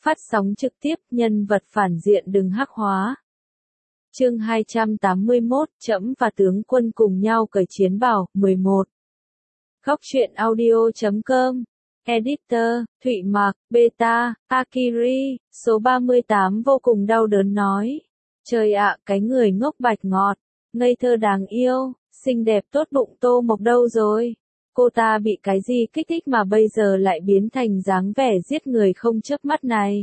Phát sóng trực tiếp, nhân vật phản diện đừng hắc hóa. Chương 281, Trẫm và tướng quân cùng nhau cởi chiến bào, 11. Góc truyện audio.com. Editor, Thụy Mạc, Beta, Akiri, số 38 vô cùng đau đớn nói. Trời ạ, cái người ngốc bạch ngọt, ngây thơ đáng yêu, xinh đẹp tốt bụng Tô Mộc đâu rồi? Cô ta bị cái gì kích thích mà bây giờ lại biến thành dáng vẻ giết người không chớp mắt này?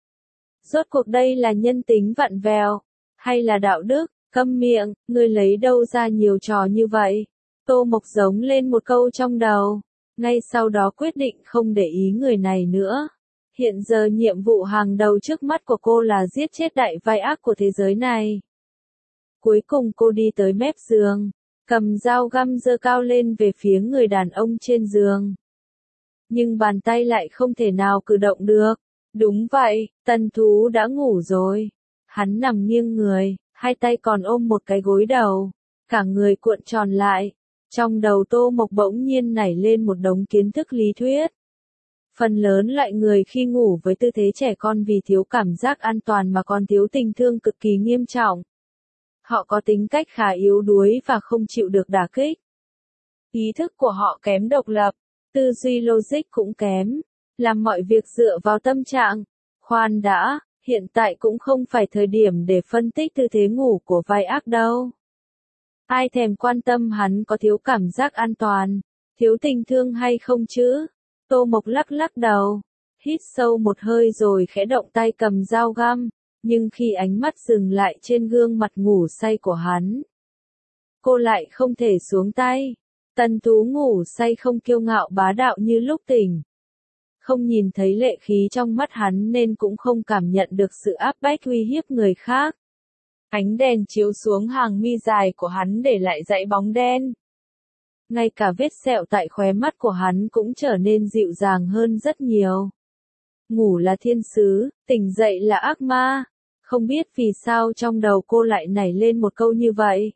Rốt cuộc đây là nhân tính vặn vẹo, hay là đạo đức? Câm miệng, ngươi lấy đâu ra nhiều trò như vậy? Tô Mộc giống lên một câu trong đầu, ngay sau đó quyết định không để ý người này nữa. Hiện giờ nhiệm vụ hàng đầu trước mắt của cô là giết chết đại vai ác của thế giới này. Cuối cùng cô đi tới mép giường, cầm dao găm giơ cao lên về phía người đàn ông trên giường. Nhưng bàn tay lại không thể nào cử động được. Đúng vậy, Tần Thú đã ngủ rồi. Hắn nằm nghiêng người, hai tay còn ôm một cái gối đầu, cả người cuộn tròn lại. Trong đầu Tô Mộc bỗng nhiên nảy lên một đống kiến thức lý thuyết. Phần lớn loại người khi ngủ với tư thế trẻ con vì thiếu cảm giác an toàn mà còn thiếu tình thương cực kỳ nghiêm trọng. Họ có tính cách khá yếu đuối và không chịu được đả kích. Ý thức của họ kém độc lập, tư duy logic cũng kém, làm mọi việc dựa vào tâm trạng. Khoan đã, hiện tại cũng không phải thời điểm để phân tích tư thế ngủ của vai ác đâu. Ai thèm quan tâm hắn có thiếu cảm giác an toàn, thiếu tình thương hay không chứ? Tô Mộc lắc lắc đầu, hít sâu một hơi rồi khẽ động tay cầm dao găm, nhưng khi ánh mắt dừng lại trên gương mặt ngủ say của hắn, cô lại không thể xuống tay. Tần Tú ngủ say không kiêu ngạo bá đạo như lúc tỉnh. Không nhìn thấy lệ khí trong mắt hắn nên cũng không cảm nhận được sự áp bách uy hiếp người khác. Ánh đèn chiếu xuống hàng mi dài của hắn để lại dãy bóng đen. Ngay cả vết sẹo tại khóe mắt của hắn cũng trở nên dịu dàng hơn rất nhiều. Ngủ là thiên sứ, tỉnh dậy là ác ma. Không biết vì sao trong đầu cô lại nảy lên một câu như vậy.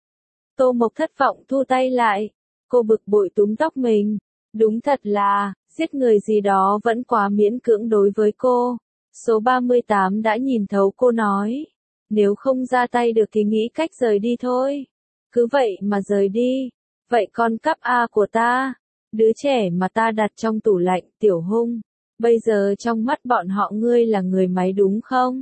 Tô Mộc thất vọng thu tay lại. Cô bực bội túm tóc mình. Đúng thật là, giết người gì đó vẫn quá miễn cưỡng đối với cô. Số 38 đã nhìn thấu cô nói. Nếu không ra tay được thì nghĩ cách rời đi thôi. Cứ vậy mà rời đi. Vậy con cắp A của ta, đứa trẻ mà ta đặt trong tủ lạnh, Tiểu Hung, bây giờ trong mắt bọn họ ngươi là người máy đúng không?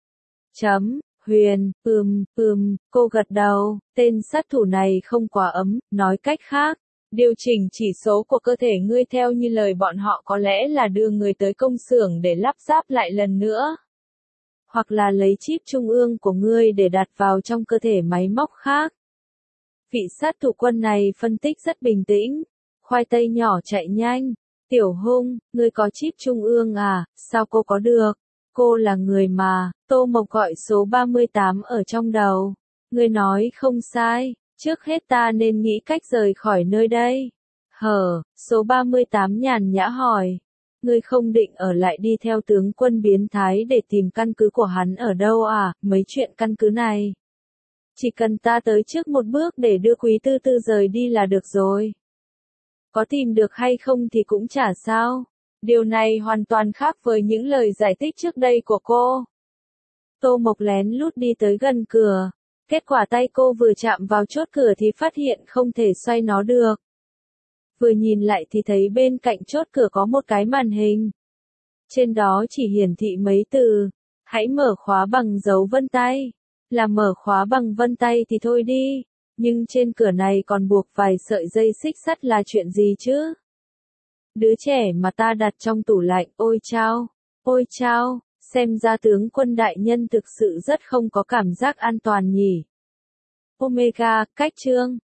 Huyền, cô gật đầu, tên sát thủ này không quá ấm, nói cách khác, điều chỉnh chỉ số của cơ thể ngươi theo như lời bọn họ có lẽ là đưa người tới công xưởng để lắp ráp lại lần nữa. Hoặc là lấy chip trung ương của ngươi để đặt vào trong cơ thể máy móc khác. Vị sát thủ quân này phân tích rất bình tĩnh. Khoai tây nhỏ chạy nhanh. Tiểu Hung, ngươi có chip trung ương à, sao cô có được? Cô là người mà, Tô Mộc gọi số 38 ở trong đầu. Ngươi nói không sai, trước hết ta nên nghĩ cách rời khỏi nơi đây. Số 38 nhàn nhã hỏi. Ngươi không định ở lại đi theo tướng quân biến thái để tìm căn cứ của hắn ở đâu à, mấy chuyện căn cứ này. Chỉ cần ta tới trước một bước để đưa Quý Tư Tư rời đi là được rồi. Có tìm được hay không thì cũng chả sao. Điều này hoàn toàn khác với những lời giải thích trước đây của cô. Tô Mộc lén lút đi tới gần cửa. Kết quả tay cô vừa chạm vào chốt cửa thì phát hiện không thể xoay nó được. Vừa nhìn lại thì thấy bên cạnh chốt cửa có một cái màn hình. Trên đó chỉ hiển thị mấy từ. Hãy mở khóa bằng dấu vân tay. Là mở khóa bằng vân tay thì thôi đi. Nhưng trên cửa này còn buộc vài sợi dây xích sắt là chuyện gì chứ? Đứa trẻ mà ta đặt trong tủ lạnh, ôi chao, xem ra tướng quân đại nhân thực sự rất không có cảm giác an toàn nhỉ. Omega, cách chương.